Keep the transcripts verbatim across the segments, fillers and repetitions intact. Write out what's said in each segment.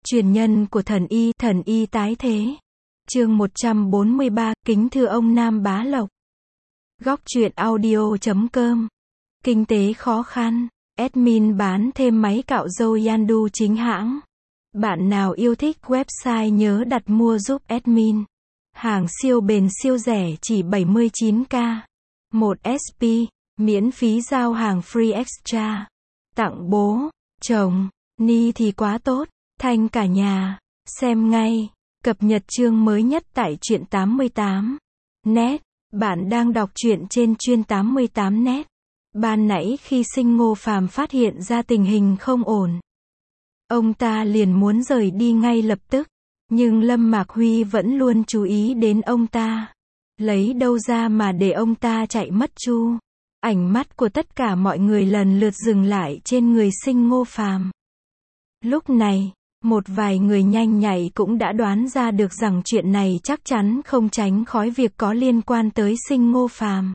Truyền nhân của thần y, thần y tái thế. Chương một trăm bốn mươi ba, kính thưa ông Nam Bá Lộc. Góc truyện audio chấm com. Kinh tế khó khăn, admin bán thêm máy cạo râu Yandu chính hãng. Bạn nào yêu thích website nhớ đặt mua giúp admin. Hàng siêu bền siêu rẻ chỉ bảy mươi chín k. một ét pê, miễn phí giao hàng free extra. Tặng bố, chồng, ni thì quá tốt, thanh cả nhà. Xem ngay, cập nhật chương mới nhất tại truyện tám mươi tám net. Bạn đang đọc truyện trên chuyên tám mươi tám net. Ban nãy khi Sinh Ngô Phàm phát hiện ra tình hình không ổn, ông ta liền muốn rời đi ngay lập tức. Nhưng Lâm Mạc Huy vẫn luôn chú ý đến ông ta. Lấy đâu ra mà để ông ta chạy mất chu. Ánh mắt của tất cả mọi người lần lượt dừng lại trên người Sinh Ngô Phàm. Lúc này, một vài người nhanh nhạy cũng đã đoán ra được rằng chuyện này chắc chắn không tránh khỏi việc có liên quan tới Sinh Ngô Phàm.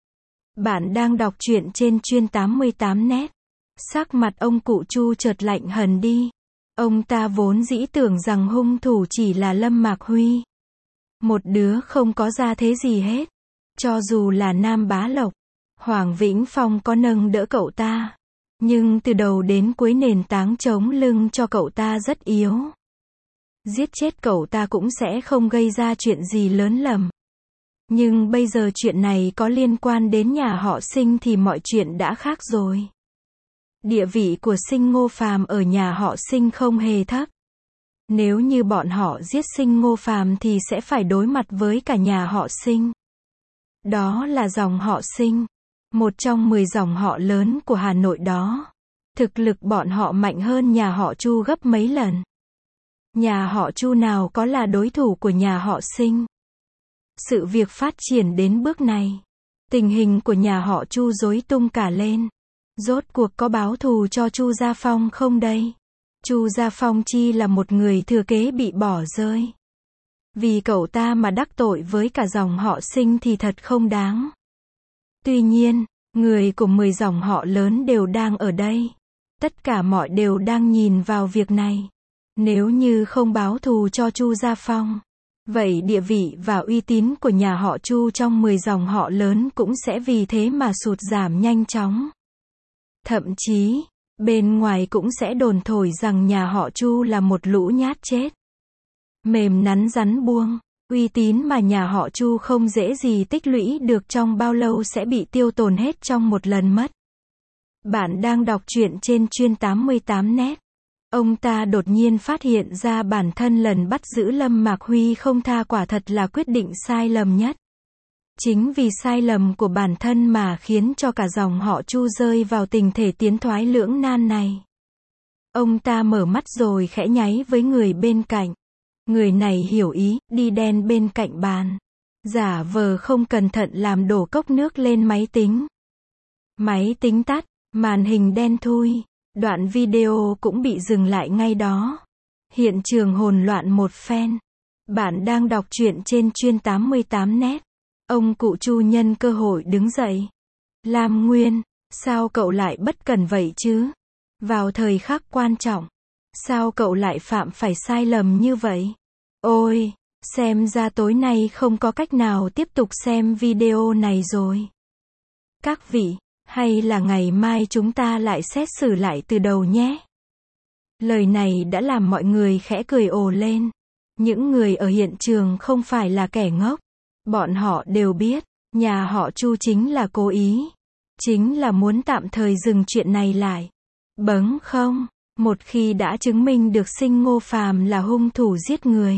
Bạn đang đọc truyện trên chuyên tám mươi tám net. Sắc mặt ông cụ Chu chợt lạnh hẳn đi. Ông ta vốn dĩ tưởng rằng hung thủ chỉ là Lâm Mạc Huy. Một đứa không có gia thế gì hết. Cho dù là Nam Bá Lộc, Hoàng Vĩnh Phong có nâng đỡ cậu ta, nhưng từ đầu đến cuối nền tảng chống lưng cho cậu ta rất yếu. Giết chết cậu ta cũng sẽ không gây ra chuyện gì lớn lầm. Nhưng bây giờ chuyện này có liên quan đến nhà họ Sinh thì mọi chuyện đã khác rồi. Địa vị của Sinh Ngô Phàm ở nhà họ Sinh không hề thấp. Nếu như bọn họ giết Sinh Ngô Phàm thì sẽ phải đối mặt với cả nhà họ Sinh. Đó là dòng họ Sinh, một trong mười dòng họ lớn của Hà Nội đó. Thực lực bọn họ mạnh hơn nhà họ Chu gấp mấy lần. Nhà họ Chu nào có là đối thủ của nhà họ Sinh. Sự việc phát triển đến bước này, tình hình của nhà họ Chu rối tung cả lên. Rốt cuộc có báo thù cho Chu Gia Phong không đây? Chu Gia Phong chi là một người thừa kế bị bỏ rơi. Vì cậu ta mà đắc tội với cả dòng họ Sinh thì thật không đáng. Tuy nhiên, người của mười dòng họ lớn đều đang ở đây. Tất cả mọi đều đang nhìn vào việc này. Nếu như không báo thù cho Chu Gia Phong, vậy địa vị và uy tín của nhà họ Chu trong mười dòng họ lớn cũng sẽ vì thế mà sụt giảm nhanh chóng. Thậm chí, bên ngoài cũng sẽ đồn thổi rằng nhà họ Chu là một lũ nhát chết. Mềm nắn rắn buông, uy tín mà nhà họ Chu không dễ gì tích lũy được trong bao lâu sẽ bị tiêu tồn hết trong một lần mất. Bạn đang đọc truyện trên chuyên tám mươi tám net. Ông ta đột nhiên phát hiện ra bản thân lần bắt giữ Lâm Mạc Huy không tha quả thật là quyết định sai lầm nhất. Chính vì sai lầm của bản thân mà khiến cho cả dòng họ Chu rơi vào tình thể tiến thoái lưỡng nan này. Ông ta mở mắt rồi khẽ nháy với người bên cạnh. Người này hiểu ý, đi đen bên cạnh bàn. Giả vờ không cẩn thận làm đổ cốc nước lên máy tính. Máy tính tắt, màn hình đen thui. Đoạn video cũng bị dừng lại ngay đó. Hiện trường hỗn loạn một phen. Bạn đang đọc truyện trên chuyên tám mươi tám net. Ông cụ Chu nhân cơ hội đứng dậy. Lam Nguyên, sao cậu lại bất cẩn vậy chứ? Vào thời khắc quan trọng, sao cậu lại phạm phải sai lầm như vậy? Ôi, xem ra tối nay không có cách nào tiếp tục xem video này rồi. Các vị, hay là ngày mai chúng ta lại xét xử lại từ đầu nhé? Lời này đã làm mọi người khẽ cười ồ lên. Những người ở hiện trường không phải là kẻ ngốc. Bọn họ đều biết, nhà họ Chu chính là cố ý. Chính là muốn tạm thời dừng chuyện này lại. Bấng không, một khi đã chứng minh được Sinh Ngô Phàm là hung thủ giết người,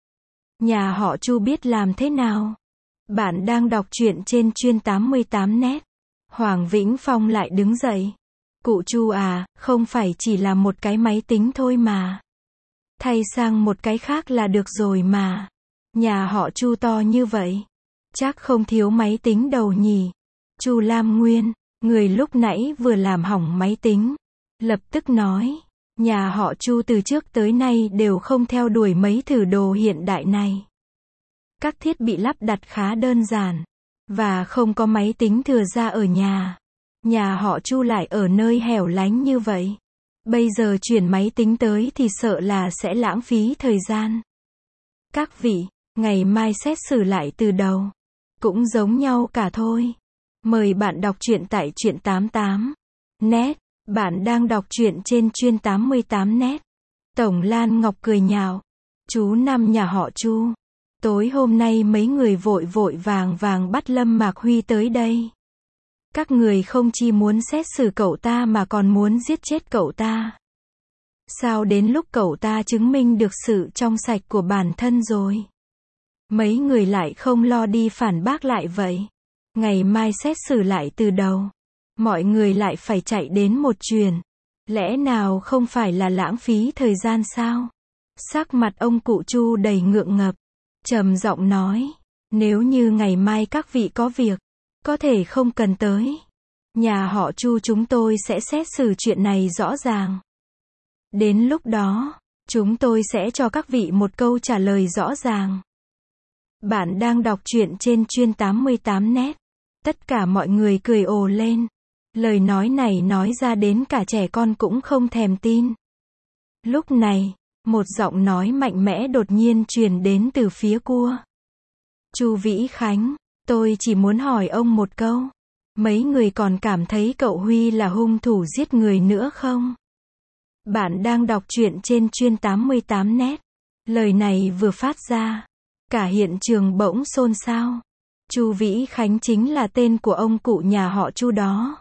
nhà họ Chu biết làm thế nào? Bạn đang đọc truyện trên chuyên tám mươi tám net. Hoàng Vĩnh Phong lại đứng dậy. Cụ Chu à, không phải chỉ là một cái máy tính thôi mà. Thay sang một cái khác là được rồi mà. Nhà họ Chu to như vậy, chắc không thiếu máy tính đầu nhỉ? Chu Lam Nguyên, người lúc nãy vừa làm hỏng máy tính, lập tức nói, nhà họ Chu từ trước tới nay đều không theo đuổi mấy thử đồ hiện đại này. Các thiết bị lắp đặt khá đơn giản, và không có máy tính thừa ra ở nhà. Nhà họ Chu lại ở nơi hẻo lánh như vậy. Bây giờ chuyển máy tính tới thì sợ là sẽ lãng phí thời gian. Các vị, ngày mai xét xử lại từ đầu. Cũng giống nhau cả thôi. Mời bạn đọc truyện tại truyện tám mươi tám net. Bạn đang đọc truyện trên Truyện tám mươi tám net. Tổng Lan Ngọc cười nhạo. Chú năm nhà họ Chu. Tối hôm nay mấy người vội vội vàng vàng bắt Lâm Mạc Huy tới đây. Các người không chỉ muốn xét xử cậu ta mà còn muốn giết chết cậu ta. Sao đến lúc cậu ta chứng minh được sự trong sạch của bản thân rồi? Mấy người lại không lo đi phản bác lại vậy? Ngày mai xét xử lại từ đầu. Mọi người lại phải chạy đến một chuyến. Lẽ nào không phải là lãng phí thời gian sao? Sắc mặt ông cụ Chu đầy ngượng ngập. Trầm giọng nói. Nếu như ngày mai các vị có việc, có thể không cần tới. Nhà họ Chu chúng tôi sẽ xét xử chuyện này rõ ràng. Đến lúc đó, chúng tôi sẽ cho các vị một câu trả lời rõ ràng. Bạn đang đọc truyện trên Truyện tám mươi tám net. Tất cả mọi người cười ồ lên. Lời nói này nói ra đến cả trẻ con cũng không thèm tin. Lúc này, một giọng nói mạnh mẽ đột nhiên truyền đến từ phía cua. Chu Vĩ Khánh, tôi chỉ muốn hỏi ông một câu. Mấy người còn cảm thấy cậu Huy là hung thủ giết người nữa không? Bạn đang đọc truyện trên Truyện tám mươi tám net. Lời này vừa phát ra, cả hiện trường bỗng xôn xao. Chu Vĩ Khánh chính là tên của ông cụ nhà họ Chu đó.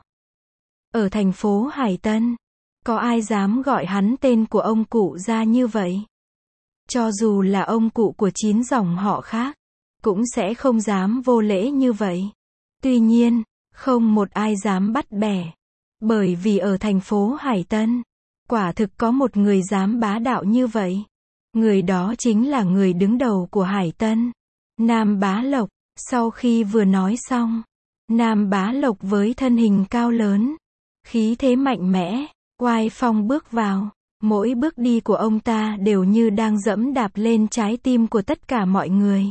Ở thành phố Hải Tân, có ai dám gọi hắn tên của ông cụ ra như vậy? Cho dù là ông cụ của chín dòng họ khác, cũng sẽ không dám vô lễ như vậy. Tuy nhiên, không một ai dám bắt bẻ. Bởi vì ở thành phố Hải Tân, quả thực có một người dám bá đạo như vậy. Người đó chính là người đứng đầu của Hải Tân, Nam Bá Lộc. Sau khi vừa nói xong, Nam Bá Lộc với thân hình cao lớn, khí thế mạnh mẽ, oai phong bước vào. Mỗi bước đi của ông ta đều như đang dẫm đạp lên trái tim của tất cả mọi người.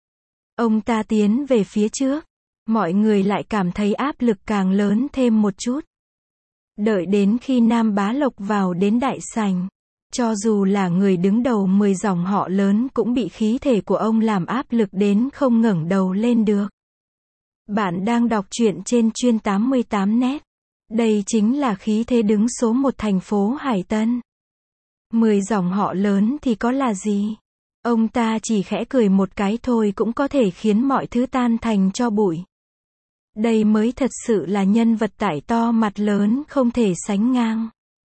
Ông ta tiến về phía trước, mọi người lại cảm thấy áp lực càng lớn thêm một chút. Đợi đến khi Nam Bá Lộc vào đến đại sảnh, cho dù là người đứng đầu mười dòng họ lớn cũng bị khí thể của ông làm áp lực đến không ngẩng đầu lên được. Bạn đang đọc truyện trên Truyện tám mươi tám net. Đây chính là khí thế đứng số một thành phố Hải Tân. Mười dòng họ lớn thì có là gì? Ông ta chỉ khẽ cười một cái thôi cũng có thể khiến mọi thứ tan thành tro bụi. Đây mới thật sự là nhân vật tài to mặt lớn không thể sánh ngang.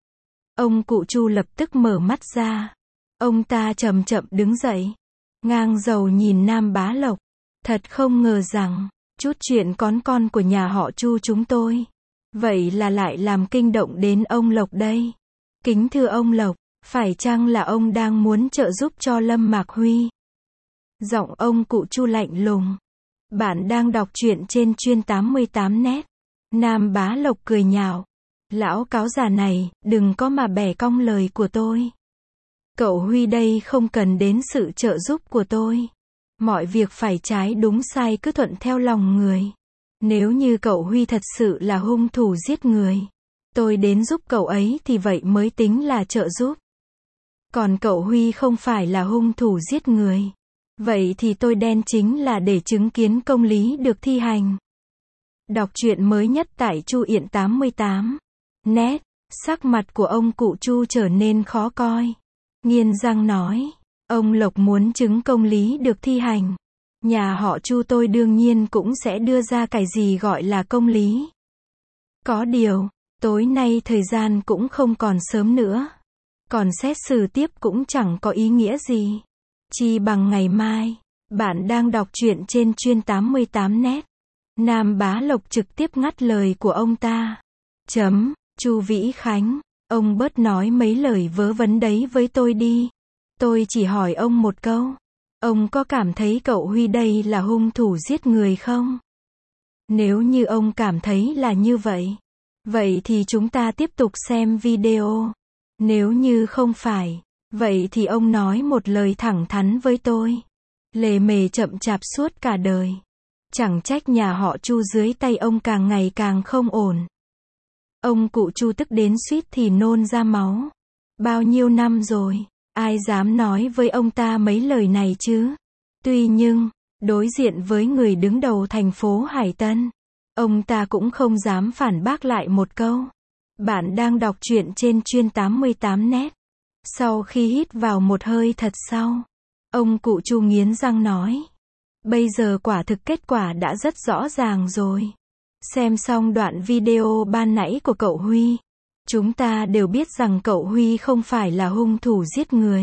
Ông cụ Chu lập tức mở mắt ra. Ông ta chậm chậm đứng dậy, ngang đầu nhìn Nam Bá Lộc. Thật không ngờ rằng, chút chuyện con con của nhà họ Chu chúng tôi, vậy là lại làm kinh động đến ông Lộc đây. Kính thưa ông Lộc, phải chăng là ông đang muốn trợ giúp cho Lâm Mạc Huy? Giọng ông cụ Chu lạnh lùng. Bạn đang đọc truyện trên Truyện tám mươi tám net. Nam Bá Lộc cười nhạo. Lão cáo già này, đừng có mà bẻ cong lời của tôi. Cậu Huy đây không cần đến sự trợ giúp của tôi. Mọi việc phải trái đúng sai cứ thuận theo lòng người. Nếu như cậu Huy thật sự là hung thủ giết người, tôi đến giúp cậu ấy thì vậy mới tính là trợ giúp. Còn cậu Huy không phải là hung thủ giết người, vậy thì tôi đen chính là để chứng kiến công lý được thi hành. Đọc truyện mới nhất tại Truyện tám mươi tám net. Sắc mặt của ông cụ Chu trở nên khó coi. Nghiến răng nói, ông Lộc muốn chứng công lý được thi hành. Nhà họ Chu tôi đương nhiên cũng sẽ đưa ra cái gì gọi là công lý. Có điều, tối nay thời gian cũng không còn sớm nữa. Còn xét xử tiếp cũng chẳng có ý nghĩa gì. Chi bằng ngày mai. Bạn đang đọc truyện trên Truyện tám mươi tám net. Nam Bá Lộc trực tiếp ngắt lời của ông ta. Chấm, Chu Vĩ Khánh, ông bớt nói mấy lời vớ vẩn đấy với tôi đi. Tôi chỉ hỏi ông một câu. Ông có cảm thấy cậu Huy đây là hung thủ giết người không? Nếu như ông cảm thấy là như vậy, vậy thì chúng ta tiếp tục xem video. Nếu như không phải, vậy thì ông nói một lời thẳng thắn với tôi. Lề mề chậm chạp suốt cả đời. Chẳng trách nhà họ Chu dưới tay ông càng ngày càng không ổn. Ông cụ Chu tức đến suýt thì nôn ra máu. Bao nhiêu năm rồi, ai dám nói với ông ta mấy lời này chứ? Tuy nhưng, đối diện với người đứng đầu thành phố Hải Tân, ông ta cũng không dám phản bác lại một câu. Bạn đang đọc truyện trên chuyên tám mươi tám net. Sau khi hít vào một hơi thật sâu, ông cụ Chu nghiến răng nói. Bây giờ quả thực kết quả đã rất rõ ràng rồi. Xem xong đoạn video ban nãy của cậu Huy, chúng ta đều biết rằng cậu Huy không phải là hung thủ giết người.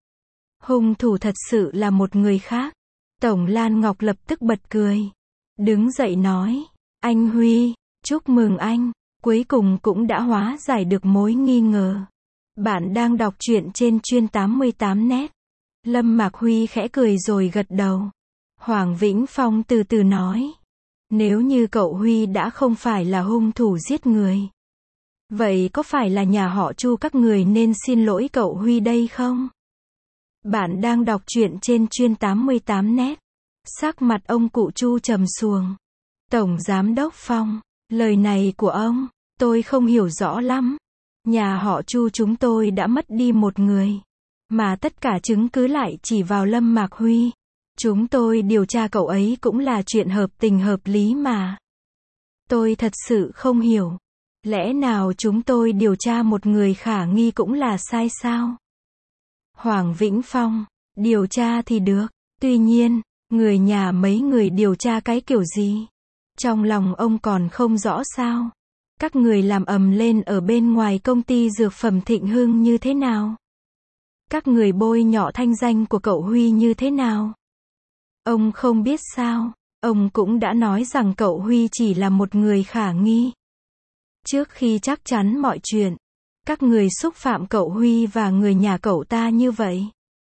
Hung thủ thật sự là một người khác. Tổng Lan Ngọc lập tức bật cười. Đứng dậy nói, anh Huy, chúc mừng anh, cuối cùng cũng đã hóa giải được mối nghi ngờ. Bạn đang đọc truyện trên chuyên tám mươi tám net. Lâm Mạc Huy khẽ cười rồi gật đầu. Hoàng Vĩnh Phong từ từ nói. Nếu như cậu Huy đã không phải là hung thủ giết người, vậy có phải là nhà họ Chu các người nên xin lỗi cậu Huy đây không? Bạn đang đọc truyện trên chuyên tám mươi tám net. Sắc mặt ông cụ Chu trầm xuồng. Tổng Giám đốc Phong, lời này của ông, tôi không hiểu rõ lắm. Nhà họ Chu chúng tôi đã mất đi một người, mà tất cả chứng cứ lại chỉ vào Lâm Mạc Huy. Chúng tôi điều tra cậu ấy cũng là chuyện hợp tình hợp lý mà. Tôi thật sự không hiểu. Lẽ nào chúng tôi điều tra một người khả nghi cũng là sai sao? Hoàng Vĩnh Phong, điều tra thì được. Tuy nhiên, người nhà mấy người điều tra cái kiểu gì? Trong lòng ông còn không rõ sao? Các người làm ầm lên ở bên ngoài công ty dược phẩm Thịnh Hưng như thế nào? Các người bôi nhọ thanh danh của cậu Huy như thế nào? Ông không biết sao? Ông cũng đã nói rằng cậu Huy chỉ là một người khả nghi. Trước khi chắc chắn mọi chuyện, các người xúc phạm cậu Huy và người nhà cậu ta như vậy.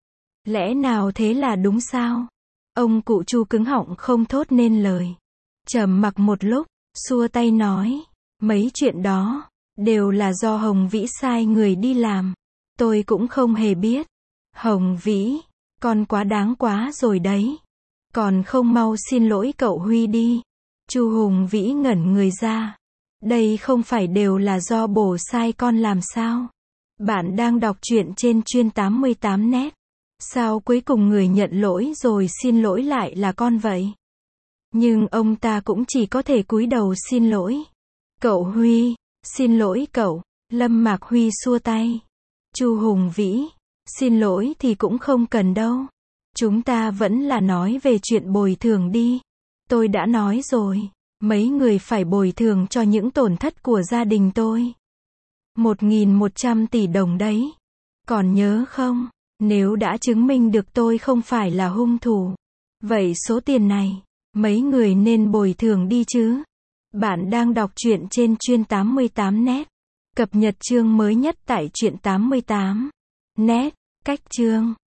Lẽ nào thế là đúng sao? Ông cụ Chu cứng họng không thốt nên lời. Trầm mặc một lúc, xua tay nói, mấy chuyện đó đều là do Hồng Vĩ sai người đi làm. Tôi cũng không hề biết. Hồng Vĩ, con quá đáng quá rồi đấy. Còn không mau xin lỗi cậu Huy đi. Chu Hùng Vĩ ngẩn người ra. Đây không phải đều là do bồ sai con làm sao? Bạn đang đọc truyện trên chuyên tám mươi tám net. Sao cuối cùng người nhận lỗi rồi xin lỗi lại là con vậy? Nhưng ông ta cũng chỉ có thể cúi đầu xin lỗi. Cậu Huy, xin lỗi cậu. Lâm Mạc Huy xua tay. Chu Hùng Vĩ, xin lỗi thì cũng không cần đâu. Chúng ta vẫn là nói về chuyện bồi thường đi. Tôi đã nói rồi, mấy người phải bồi thường cho những tổn thất của gia đình tôi. Một nghìn một trăm tỷ đồng đấy. Còn nhớ không, nếu đã chứng minh được tôi không phải là hung thủ, vậy số tiền này, mấy người nên bồi thường đi chứ. Bạn đang đọc truyện trên chuyên tám mươi tám net. Cập nhật chương mới nhất tại truyện tám mươi tám net. Cách chương